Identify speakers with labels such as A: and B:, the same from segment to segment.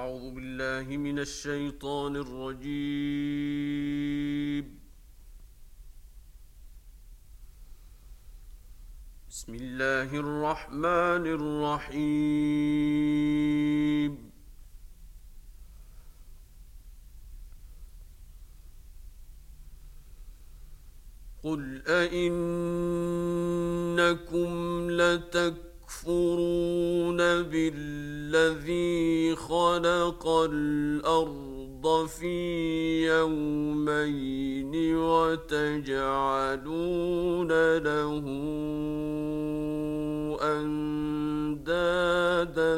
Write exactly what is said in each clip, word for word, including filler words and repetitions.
A: أعوذ بالله من الشيطان الرجيم. بسم الله الرحمن الرحيم. قل أئنكم لتكفرون بالذي خلق الأرض في يومين وتجعلون له أندادا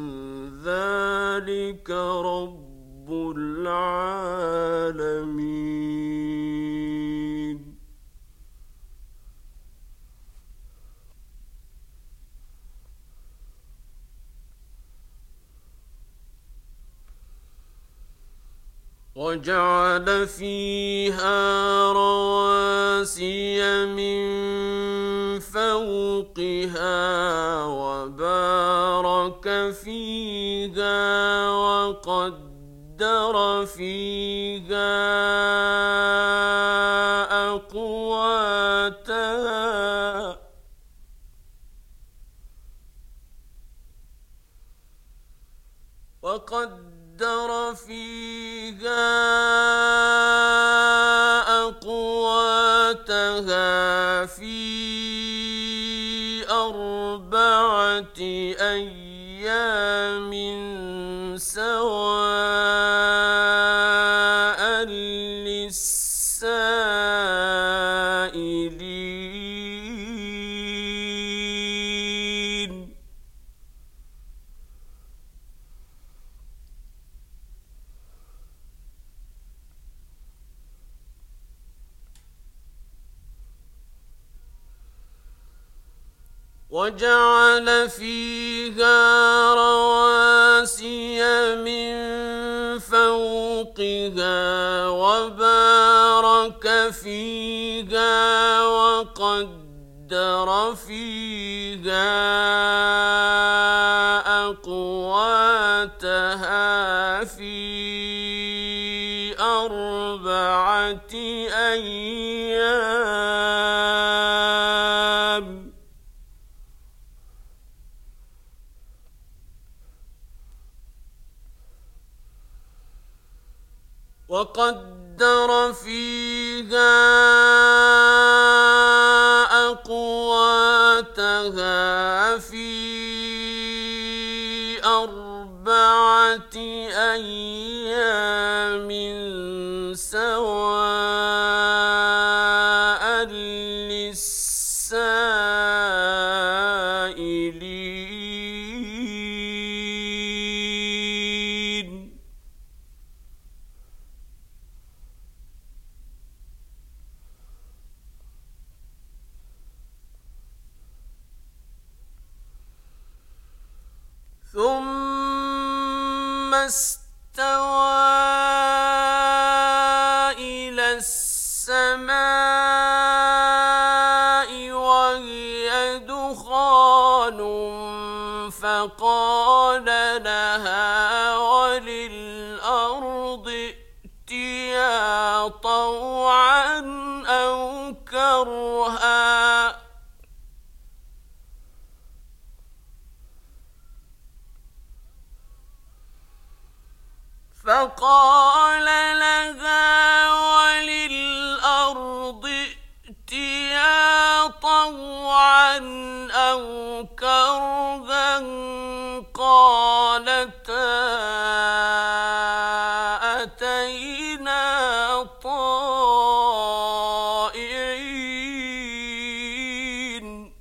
A: ذلك رب العالمين. وجعل فيها رواسي من فوقها وبارك فيها وقدر فيها أقواتها وقدر فيها أقواتها في أربعة أيام سواء للسائلين. وجعل فيها رواسي من فوقها وبارك فيها وقدر فيها أقواتها في أربعة أيام وقدر فيها أقواتها في أربعة أيام سواء للسائلين. ثم استوى إلى السماء وهي دخان فقال لها وللأرض ائتيا طوعا أو كرها فقال لها وللأرض ائتيا طوعا أو كرها قالتا أتينا طائعين.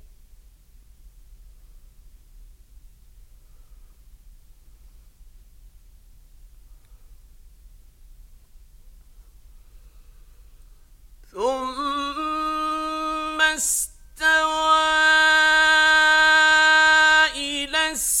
A: ثم استوى إلى السماء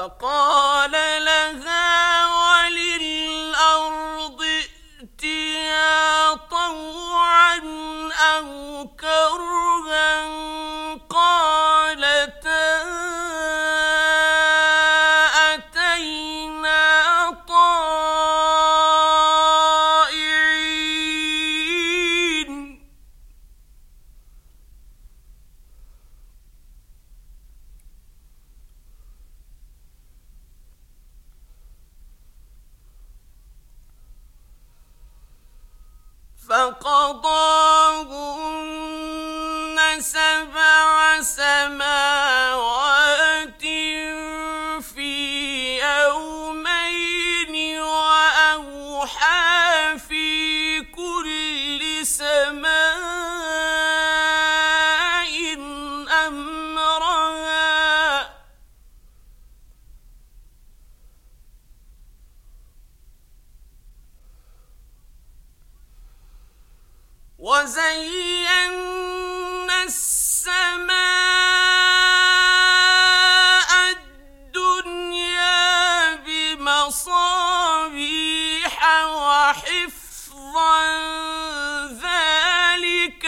A: فقال لها وللأرض ائتيا طوعا أو كرها قالتا أتينا طائعين. فقضاهن سبع سماوات في يومين وأوحى في كل سماء أمرها وزينا السماء الدنيا بمصابيح وحفظا ذلك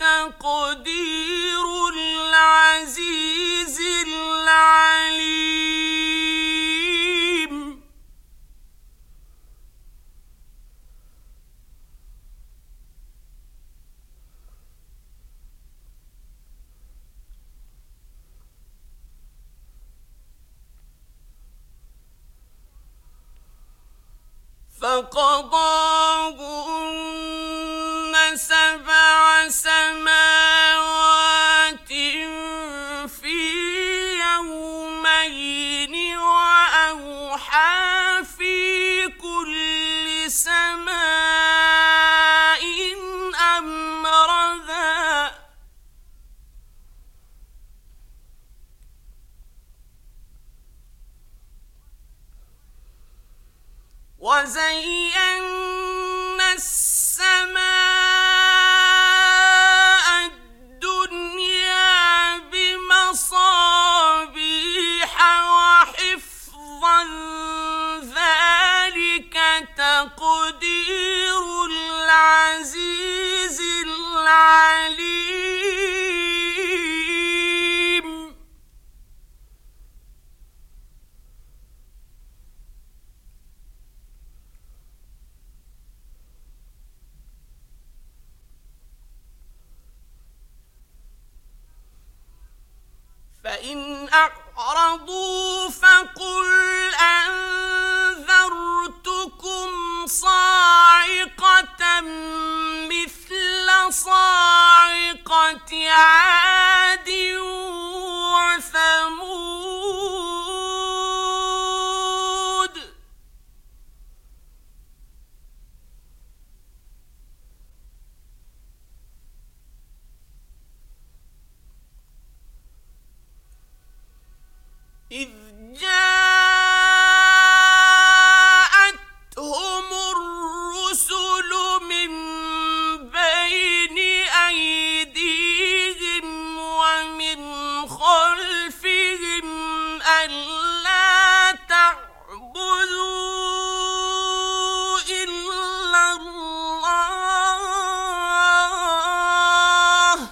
A: تقدير العزيز العليم. فقضاهن سبع سماوات في يومين وأوحى في كل سماء أمرها وزينا السماء الدنيا بمصابيح وحفظا ذلك تقدير العزيز العليم. فإن أعرضوا فقل أنذرتكم صاعقة مثل صاعقة عاد وثمود. إذ جاءتهم الرسل من بين أيديهم ومن خلفهم ألا تعبدوا إلا الله.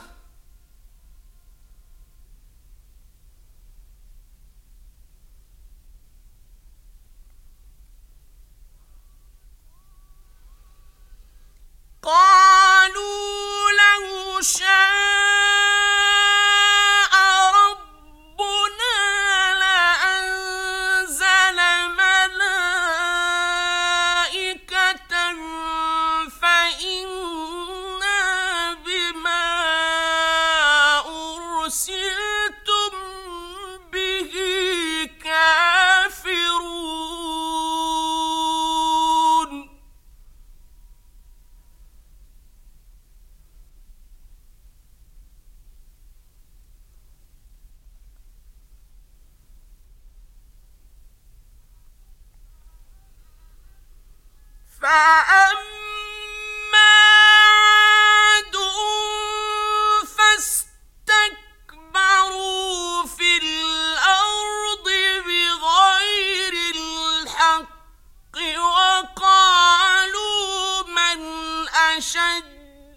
A: أشد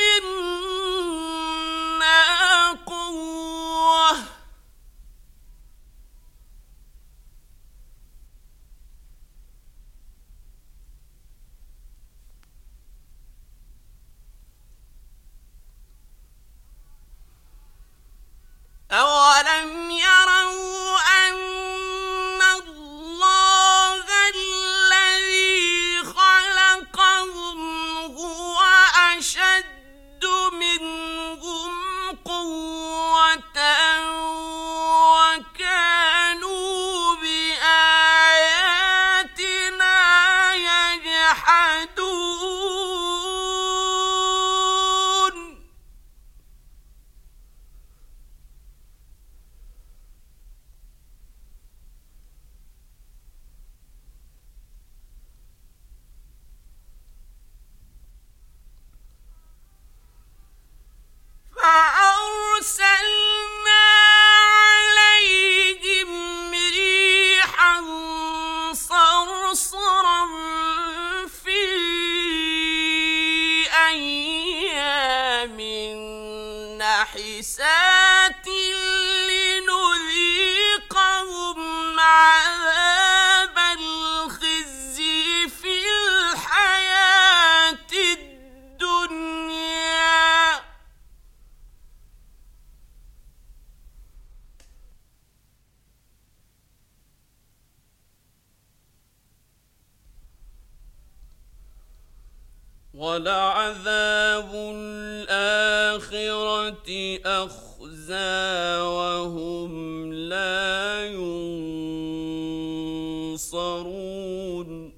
A: منا قوة أولم يروا أن الله الذي خلقهم هو أشد منهم قوة وكانوا بآياتنا يجحدون فأرسلنا عليهم ريحا صرصرا في أيام نحسات لنذيقهم عذاب الخزي في الحياة الدنيا وَلَعَذَابُ الْآخِرَةِ أَخْزَىٰ وَهُمْ لَا يُنصَرُونَ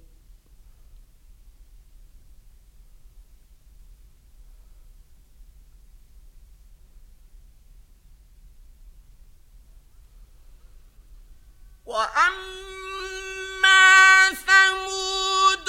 A: وَأَمَّا ثَمُودُ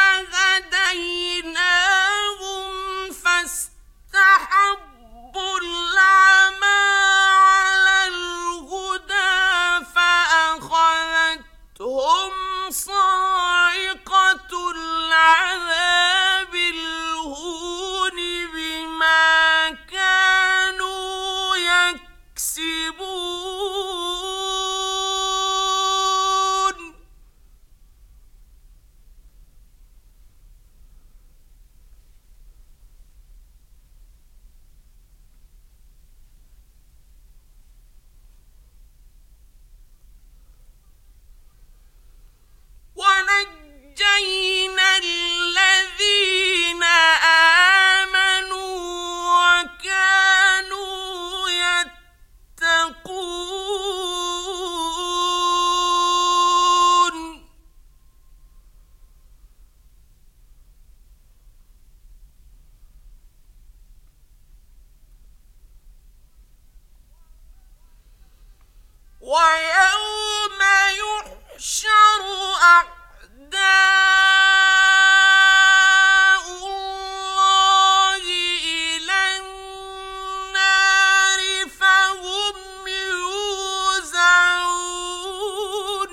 A: فَهَدَيْنَاهُمْ فَاسْتَحَبُّوا الْعَمَىٰ عَلَى الْهُدَىٰ فَأَخَذَتْهُمْ صَاعِقَةُ الْعَذَابِ الْهُونِ بِمَا كَانُوا يَكْسِبُونَ وَنَجَّيْنَا الَّذِينَ آمَنُوا وَكَانُوا يَتَّقُونَ وَيَوْمَ يُحْشَرُ أَعْدَاءُ اللَّهِ إِلَى النَّارِ فَهُمْ يُوزَعُونَ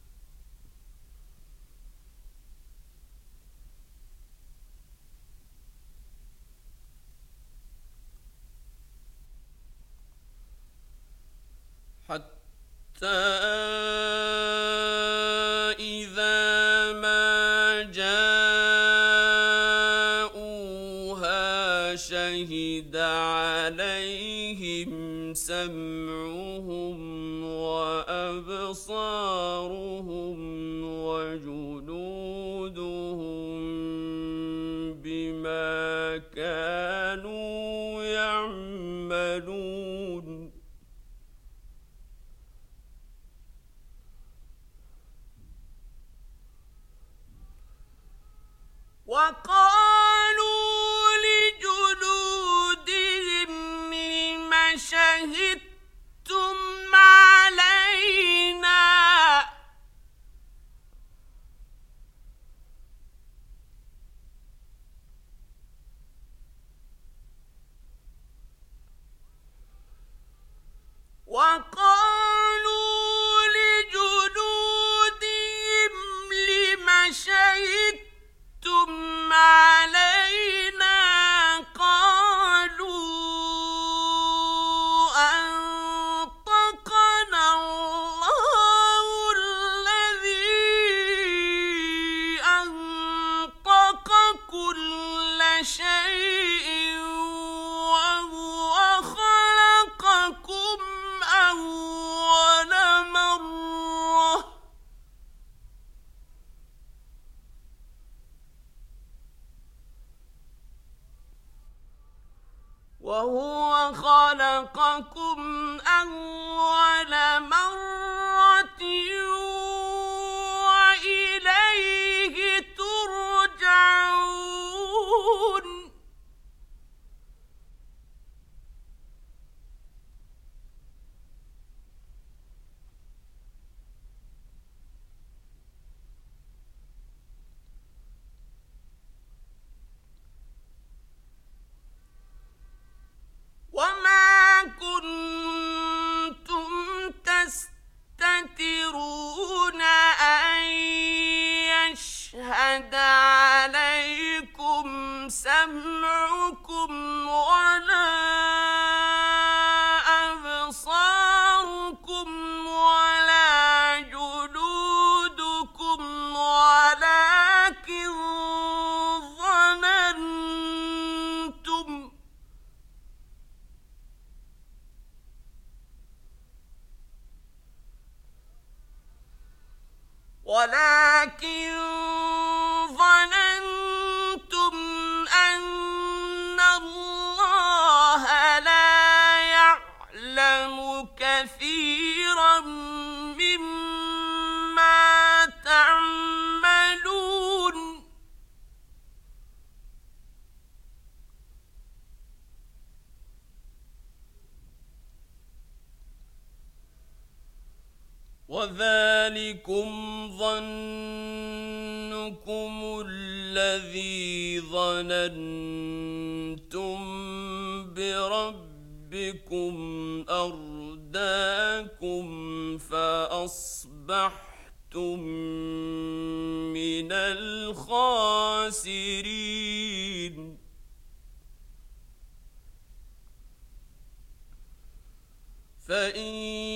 A: حتى إذا ما جاءوها شهد عليهم سمعهم وأبصارهم وجلودهم بما كانوا يعملون وقالوا لجلودهم لم شهدتم علينا وقالوا لجلودهم لم شهدتم علينا وهو خلقكم أول مرة وإليه ترجعون وما كنتم تستترون أن يشهد عليكم سمعكم ولا أبصاركم ولا جلودكم ولكن ظننتم ولكن ظننتم أن الله لا يعلم كثيرا مما تعملون وذلكم ظنكم الذي ظننتم بربكم أرداكم فأصبحتم من الخاسرين فإن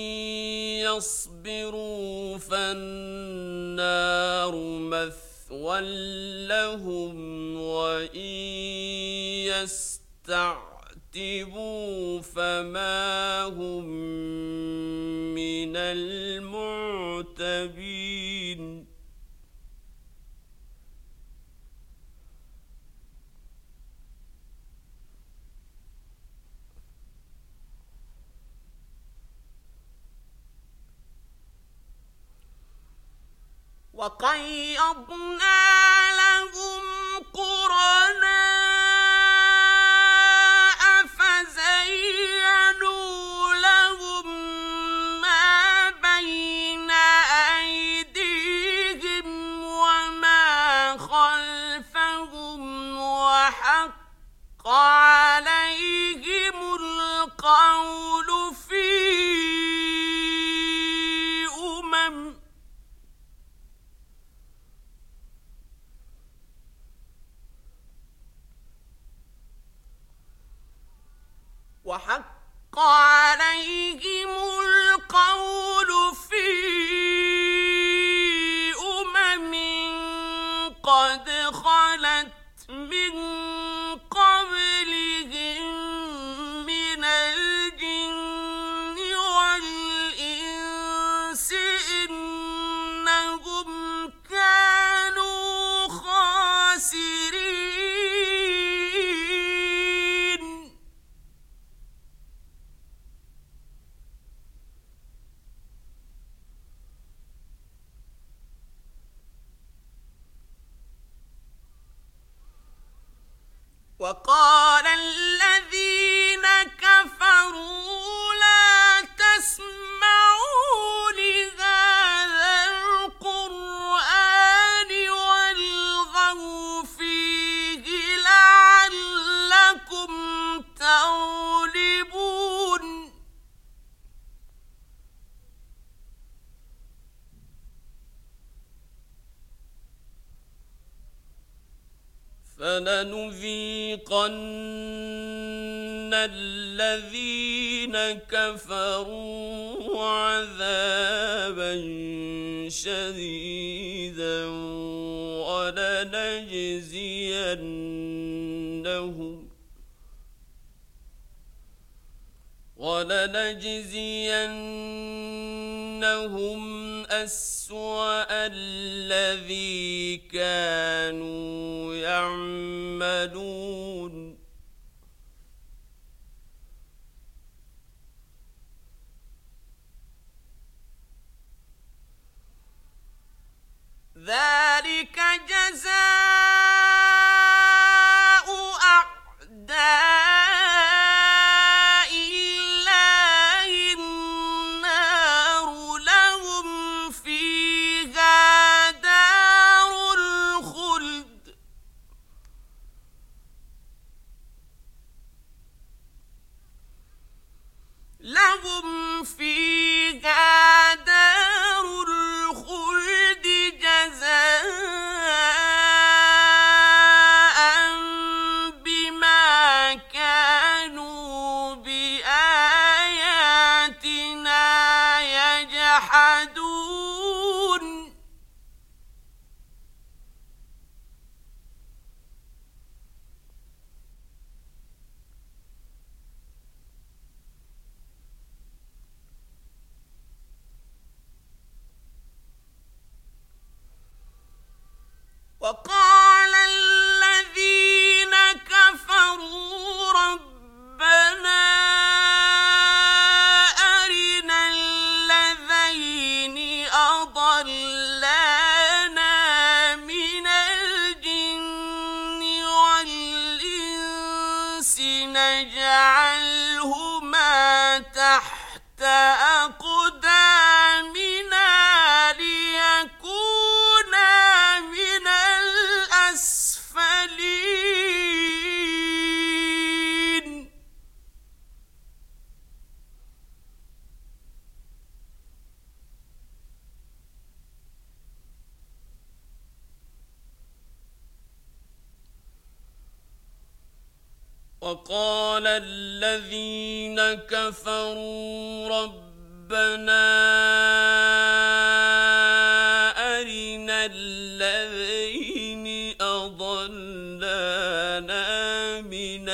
A: يصبروا فالنار مثوى لهم وإن يستعتبوا فما هم من المعتبين وقيضنا لهم قرناء فزينوا لهم ما بين أيديهم وما خلفهم وحق عليهم القول في أمم وحق عليهم القول في أمم قد خلت من قبلهم من الجن والإنس إنهم كانوا خاسرين وقال الذين كفروا لا تسمعوا لهذا القرآن والغوا فيه لعلكم تغلبون فلنذيقن الذين كفروا عذابا شديدا ولنجزينهم ولنجزينهم أسوأ الذي كانوا يعملون ذلك جزاء أعداء الله النار لهم فيها دار الخلد لهم فيها دار الخلد جزاء بما كانوا بآياتنا يجحدون وقال الذين كفروا ربنا أرنا الذين أضلانا من الجن والإنس نجعلهما تحت أقدامنا ليكونا من الأسفلين وقال الذين كفروا ربنا أرنا الذين أضلانا من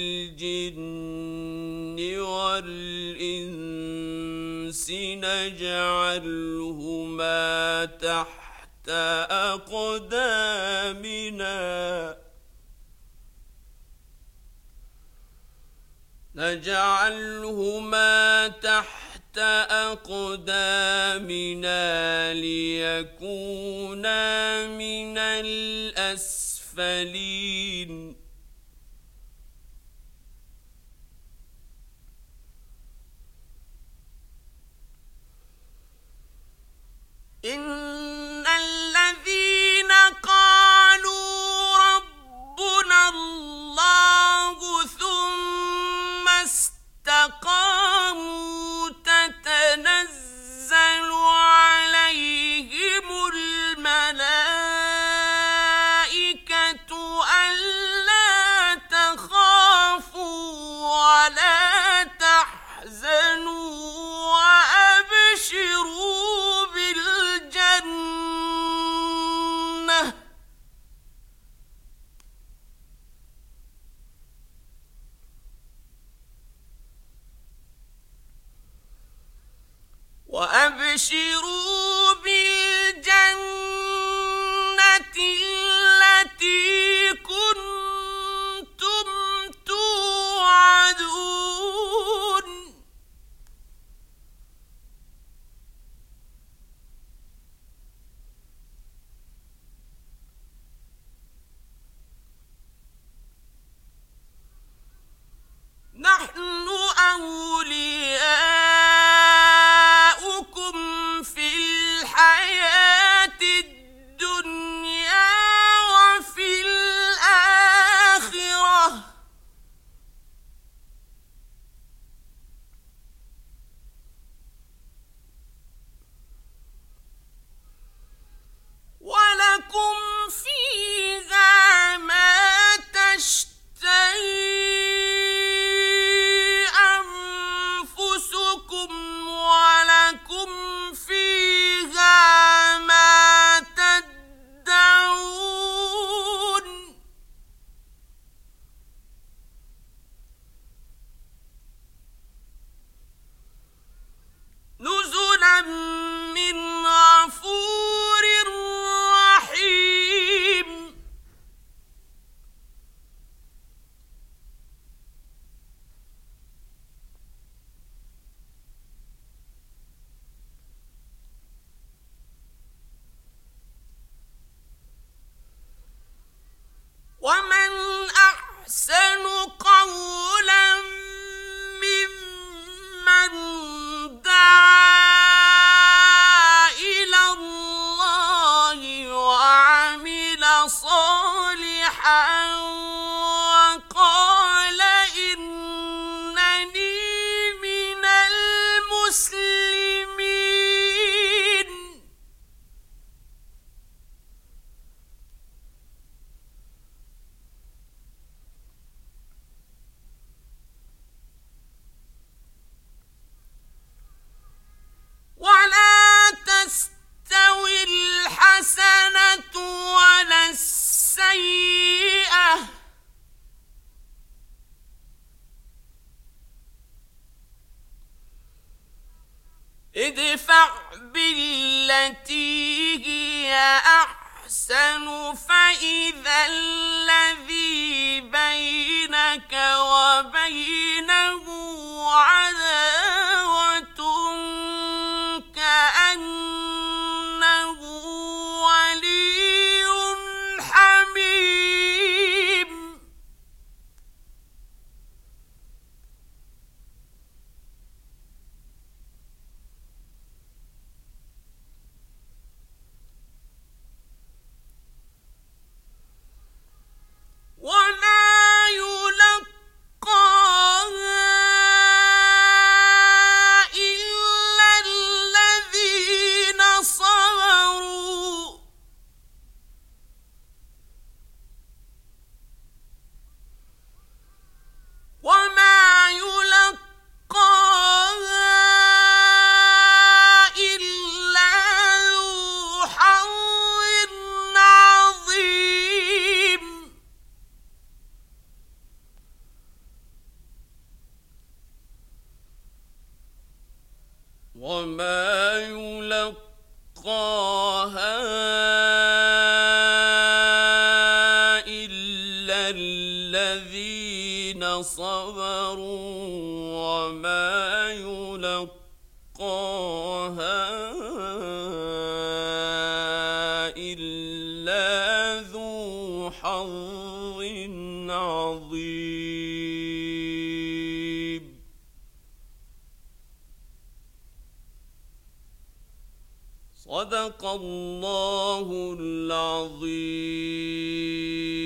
A: الجن والإنس نجعلهما تحت أقدامنا نجعلهما تحت أقدامنا ليكونا من الأسفلين إن الذين قالوا ربنا الله ثم استقاموا تتنزل عليهم الملائكة ألا تخافوا ولا تحزنوا وأبشروا بالجنة وأبشروا بالجنة التي كنتم توعدون نحن أولياؤكم في أحسن فإذا الذي بينك وبينه عداوة كأنه ولي حميم. وما يلقاها إلا الذين صبروا وما يلقاها إلا ذو حظ عظيم. وما يلقاها إلا الذين صبروا وما يلقاها إلا ذو حظ عظيم. صدق الله العظيم.